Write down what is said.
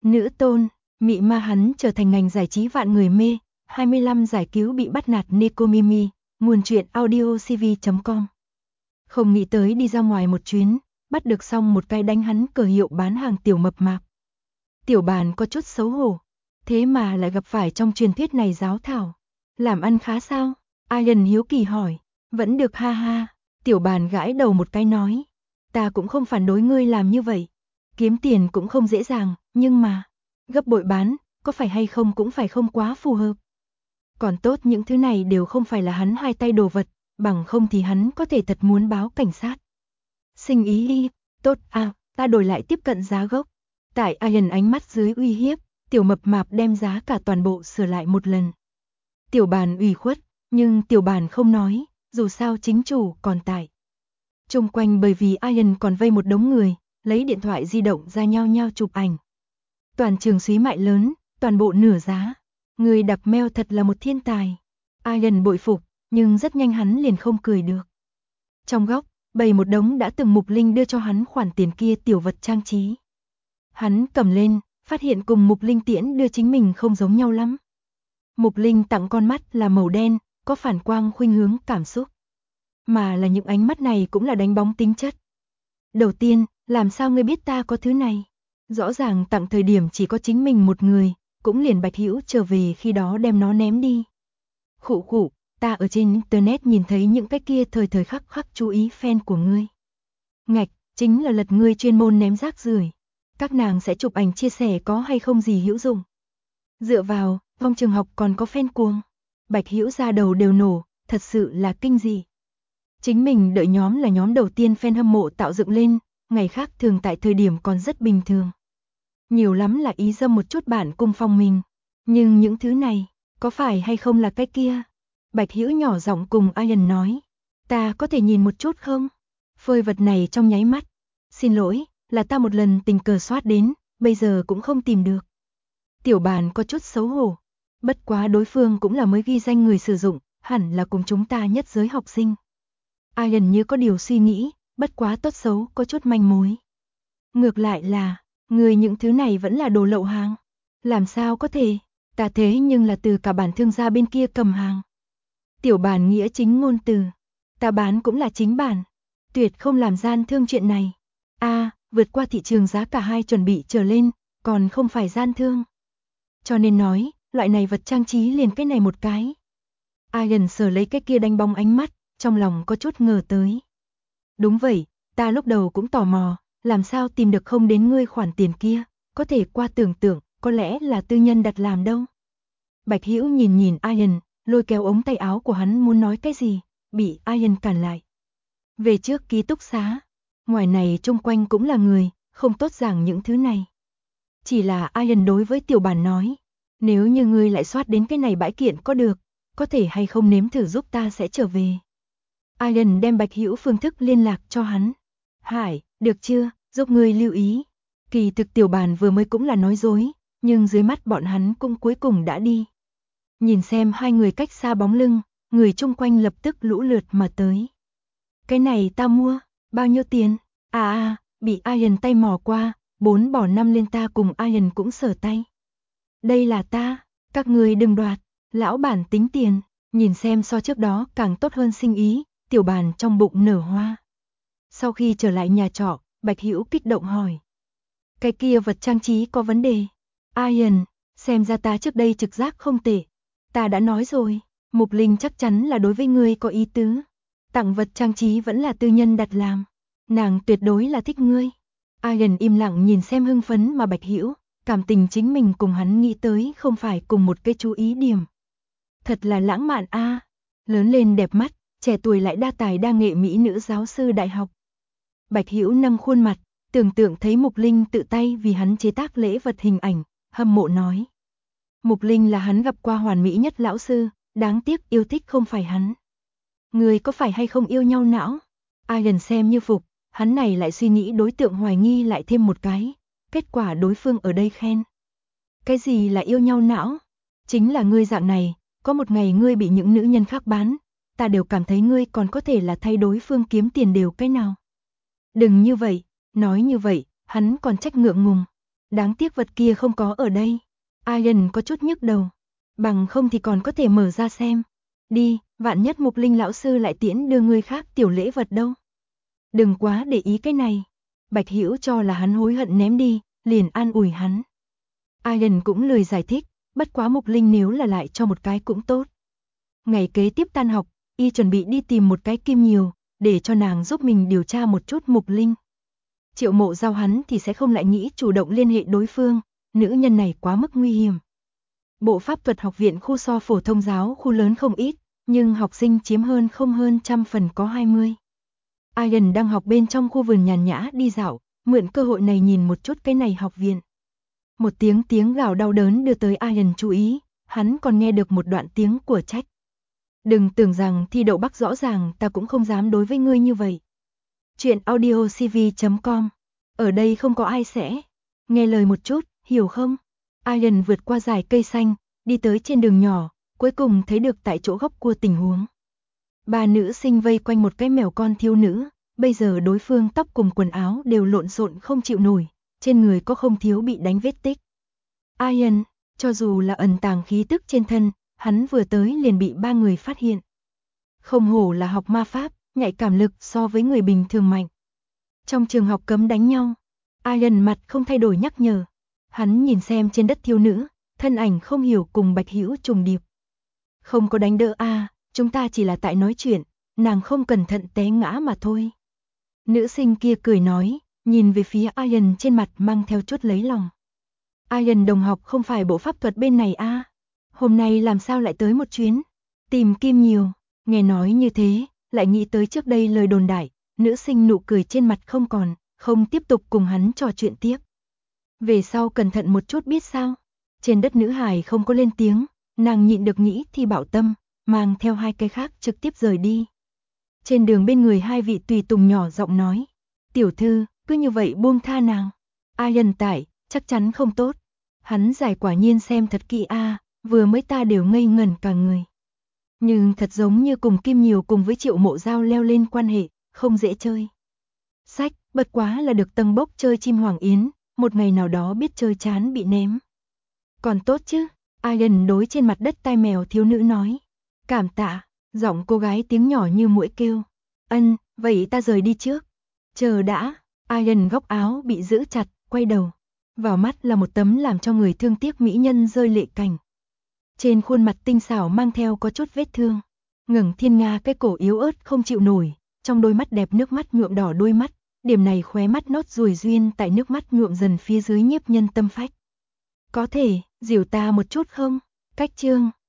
Nữ tôn, mị ma hắn trở thành ngành giải trí vạn người mê, 25 giải cứu bị bắt nạt Nekomimi, nguồn truyện audiocv.com. Không nghĩ tới đi ra ngoài một chuyến, bắt được xong một cái đánh hắn cờ hiệu bán hàng tiểu mập mạp. Tiểu bàn có chút xấu hổ, thế mà lại gặp phải trong truyền thuyết này giáo thảo. Làm ăn khá sao? Ian hiếu kỳ hỏi. Vẫn được ha ha, tiểu bàn gãi đầu một cái nói. Ta cũng không phản đối ngươi làm như vậy. Kiếm tiền cũng không dễ dàng, nhưng mà gấp bội bán, có phải hay không cũng phải không quá phù hợp. Còn tốt những thứ này đều không phải là hắn hai tay đồ vật, bằng không thì hắn có thể thật muốn báo cảnh sát. Sinh ý đi, tốt à, ta đổi lại tiếp cận giá gốc. Tại Ian ánh mắt dưới uy hiếp, tiểu mập mạp đem giá cả toàn bộ sửa lại một lần. Tiểu bàn ủy khuất, nhưng tiểu bàn không nói, dù sao chính chủ còn tại. Xung quanh bởi vì Ian còn vây một đống người, lấy điện thoại di động ra nhau nhau chụp ảnh. Toàn trường xúy mại lớn, toàn bộ nửa giá. Người đập mail thật là một thiên tài. Ian bội phục, nhưng rất nhanh hắn liền không cười được. Trong góc, bày một đống đã từng Mục Linh đưa cho hắn khoản tiền kia tiểu vật trang trí. Hắn cầm lên, phát hiện cùng Mục Linh Tiễn đưa chính mình không giống nhau lắm. Mục Linh tặng con mắt là màu đen, có phản quang khuynh hướng cảm xúc. Mà là những ánh mắt này cũng là đánh bóng tính chất. Đầu tiên, làm sao ngươi biết ta có thứ này? Rõ ràng tặng thời điểm chỉ có chính mình một người, cũng liền Bạch Hữu trở về khi đó đem nó ném đi. Khụ khụ, ta ở trên internet nhìn thấy những cái kia thời thời khắc khắc chú ý fan của ngươi. Ngạch, chính là lật ngươi chuyên môn ném rác rưởi. Các nàng sẽ chụp ảnh chia sẻ có hay không gì hữu dụng. Dựa vào, trong trường học còn có fan cuồng. Bạch Hữu ra đầu đều nổ, thật sự là kinh dị. Chính mình đợi nhóm là nhóm đầu tiên fan hâm mộ tạo dựng lên, ngày khác thường tại thời điểm còn rất bình thường. Nhiều lắm là ý dâm một chút bạn cùng phòng mình. Nhưng những thứ này, có phải hay không là cái kia? Bạch Hữu nhỏ giọng cùng Ian nói. Ta có thể nhìn một chút không? Phơi vật này trong nháy mắt. Xin lỗi, là ta một lần tình cờ soát đến, bây giờ cũng không tìm được. Tiểu bàn có chút xấu hổ. Bất quá đối phương cũng là mới ghi danh người sử dụng, hẳn là cùng chúng ta nhất giới học sinh. Ian như có điều suy nghĩ, bất quá tốt xấu có chút manh mối. Ngược lại là, người những thứ này vẫn là đồ lậu hàng. Làm sao có thể, ta thế nhưng là từ cả bản thương gia bên kia cầm hàng. Tiểu bàn nghĩa chính ngôn từ, ta bán cũng là chính bản, tuyệt không làm gian thương chuyện này. Vượt qua thị trường giá cả hai chuẩn bị trở lên, còn không phải gian thương. Cho nên nói, loại này vật trang trí liền cái này một cái. Ian sờ lấy cái kia đánh bóng ánh mắt, trong lòng có chút ngờ tới. Đúng vậy, ta lúc đầu cũng tò mò, làm sao tìm được không đến ngươi khoản tiền kia, có thể qua tưởng tượng, có lẽ là tư nhân đặt làm đâu. Bạch Hữu nhìn nhìn Ian, lôi kéo ống tay áo của hắn muốn nói cái gì, bị Ian cản lại. Về trước ký túc xá, ngoài này chung quanh cũng là người, không tốt giảng những thứ này. Chỉ là Ian đối với tiểu bản nói, nếu như ngươi lại soát đến cái này bãi kiện có được, có thể hay không nếm thử giúp ta sẽ trở về. Ian đem Bạch Hữu phương thức liên lạc cho hắn. Hải, được chưa, giúp ngươi lưu ý. Kỳ thực tiểu bàn vừa mới cũng là nói dối, nhưng dưới mắt bọn hắn cũng cuối cùng đã đi. Nhìn xem hai người cách xa bóng lưng, người chung quanh lập tức lũ lượt mà tới. Cái này ta mua, bao nhiêu tiền? Bị Ian tay mò qua, 4 bỏ 5 lên ta cùng Ian cũng sở tay. Đây là ta, các người đừng đoạt, lão bản tính tiền, nhìn xem so trước đó càng tốt hơn sinh ý, tiểu bàn trong bụng nở hoa. Sau khi trở lại nhà trọ, Bạch Hữu kích động hỏi. Cái kia vật trang trí có vấn đề. Ian, xem ra ta trước đây trực giác không tệ. Ta đã nói rồi, Mục Linh chắc chắn là đối với ngươi có ý tứ. Tặng vật trang trí vẫn là tư nhân đặt làm. Nàng tuyệt đối là thích ngươi. Ian im lặng nhìn xem hưng phấn mà Bạch Hữu, cảm tình chính mình cùng hắn nghĩ tới không phải cùng một cái chú ý điểm. Thật là lãng mạn a, lớn lên đẹp mắt, trẻ tuổi lại đa tài đa nghệ mỹ nữ giáo sư đại học. Bạch Hữu nâng khuôn mặt, tưởng tượng thấy Mục Linh tự tay vì hắn chế tác lễ vật hình ảnh, hâm mộ nói. Mục Linh là hắn gặp qua hoàn mỹ nhất lão sư, đáng tiếc yêu thích không phải hắn. Người có phải hay không yêu nhau não? Ian xem như phục, hắn này lại suy nghĩ đối tượng hoài nghi lại thêm một cái, kết quả đối phương ở đây khen. Cái gì là yêu nhau não? Chính là ngươi dạng này, có một ngày ngươi bị những nữ nhân khác bán, ta đều cảm thấy ngươi còn có thể là thay đối phương kiếm tiền đều cái nào. Đừng như vậy, nói như vậy, hắn còn trách ngượng ngùng. Đáng tiếc vật kia không có ở đây. Ian có chút nhức đầu. Bằng không thì còn có thể mở ra xem. Đi, vạn nhất Mục Linh lão sư lại tiễn đưa người khác tiểu lễ vật đâu. Đừng quá để ý cái này. Bạch Hữu cho là hắn hối hận ném đi, liền an ủi hắn. Ian cũng lười giải thích, bất quá Mục Linh nếu là lại cho một cái cũng tốt. Ngày kế tiếp tan học, y chuẩn bị đi tìm một cái kim nhiều, để cho nàng giúp mình điều tra một chút Mục Linh. Triệu Mộ giao hắn thì sẽ không lại nghĩ chủ động liên hệ đối phương, nữ nhân này quá mức nguy hiểm. Bộ pháp thuật học viện khu so phổ thông giáo khu lớn không ít, nhưng học sinh chiếm không hơn trăm phần có 20. Ian đang học bên trong khu vườn nhàn nhã đi dạo, mượn cơ hội này nhìn một chút cái này học viện. Một tiếng gào đau đớn đưa tới Ian chú ý, hắn còn nghe được một đoạn tiếng của trách. Đừng tưởng rằng thi đậu Bắc rõ ràng ta cũng không dám đối với ngươi như vậy. Chuyện audiocv.com. Ở đây không có ai sẽ. Nghe lời một chút, hiểu không? Ian vượt qua dải cây xanh, đi tới trên đường nhỏ, cuối cùng thấy được tại chỗ góc cua tình huống. Ba nữ sinh vây quanh một cái mèo con thiếu nữ, bây giờ đối phương tóc cùng quần áo đều lộn xộn không chịu nổi, trên người có không thiếu bị đánh vết tích. Ian, cho dù là ẩn tàng khí tức trên thân, hắn vừa tới liền bị ba người phát hiện. Không hổ là học ma pháp, nhạy cảm lực so với người bình thường mạnh. Trong trường học cấm đánh nhau, Ian mặt không thay đổi nhắc nhở. Hắn nhìn xem trên đất thiếu nữ, thân ảnh không hiểu cùng Bạch Hữu trùng điệp. Không có đánh đỡ a, chúng ta chỉ là tại nói chuyện, nàng không cẩn thận té ngã mà thôi. Nữ sinh kia cười nói, nhìn về phía Ian trên mặt mang theo chút lấy lòng. Ian đồng học không phải bộ pháp thuật bên này a, hôm nay làm sao lại tới một chuyến, tìm kim nhiều. Nghe nói như thế, lại nghĩ tới trước đây lời đồn đại, nữ sinh nụ cười trên mặt không còn, không tiếp tục cùng hắn trò chuyện tiếp. Về sau cẩn thận một chút biết sao. Trên đất nữ hài không có lên tiếng, nàng nhịn được nghĩ thì bảo tâm, mang theo hai cái khác trực tiếp rời đi. Trên đường bên người hai vị tùy tùng nhỏ giọng nói, tiểu thư, cứ như vậy buông tha nàng. Ian tải, chắc chắn không tốt. Hắn giải quả nhiên xem thật kỹ a, vừa mới ta đều ngây ngẩn cả người. Nhưng thật giống như cùng Kim Nhiều cùng với Triệu Mộ Giao leo lên quan hệ, không dễ chơi. Sách, bất quá là được tầng bốc chơi chim hoàng yến, một ngày nào đó biết chơi chán bị ném. Còn tốt chứ, Ian đối trên mặt đất tai mèo thiếu nữ nói. Cảm tạ, giọng cô gái tiếng nhỏ như muỗi kêu. Ân, vậy ta rời đi trước. Chờ đã, Ian góc áo bị giữ chặt, quay đầu. Vào mắt là một tấm làm cho người thương tiếc mỹ nhân rơi lệ cảnh. Trên khuôn mặt tinh xảo mang theo có chút vết thương. Ngẩng Thiên Nga cái cổ yếu ớt không chịu nổi, trong đôi mắt đẹp nước mắt nhuộm đỏ đôi mắt, điểm này khóe mắt nốt ruồi duyên tại nước mắt nhuộm dần phía dưới nhiếp nhân tâm phách. Có thể, dìu ta một chút không? Cách chương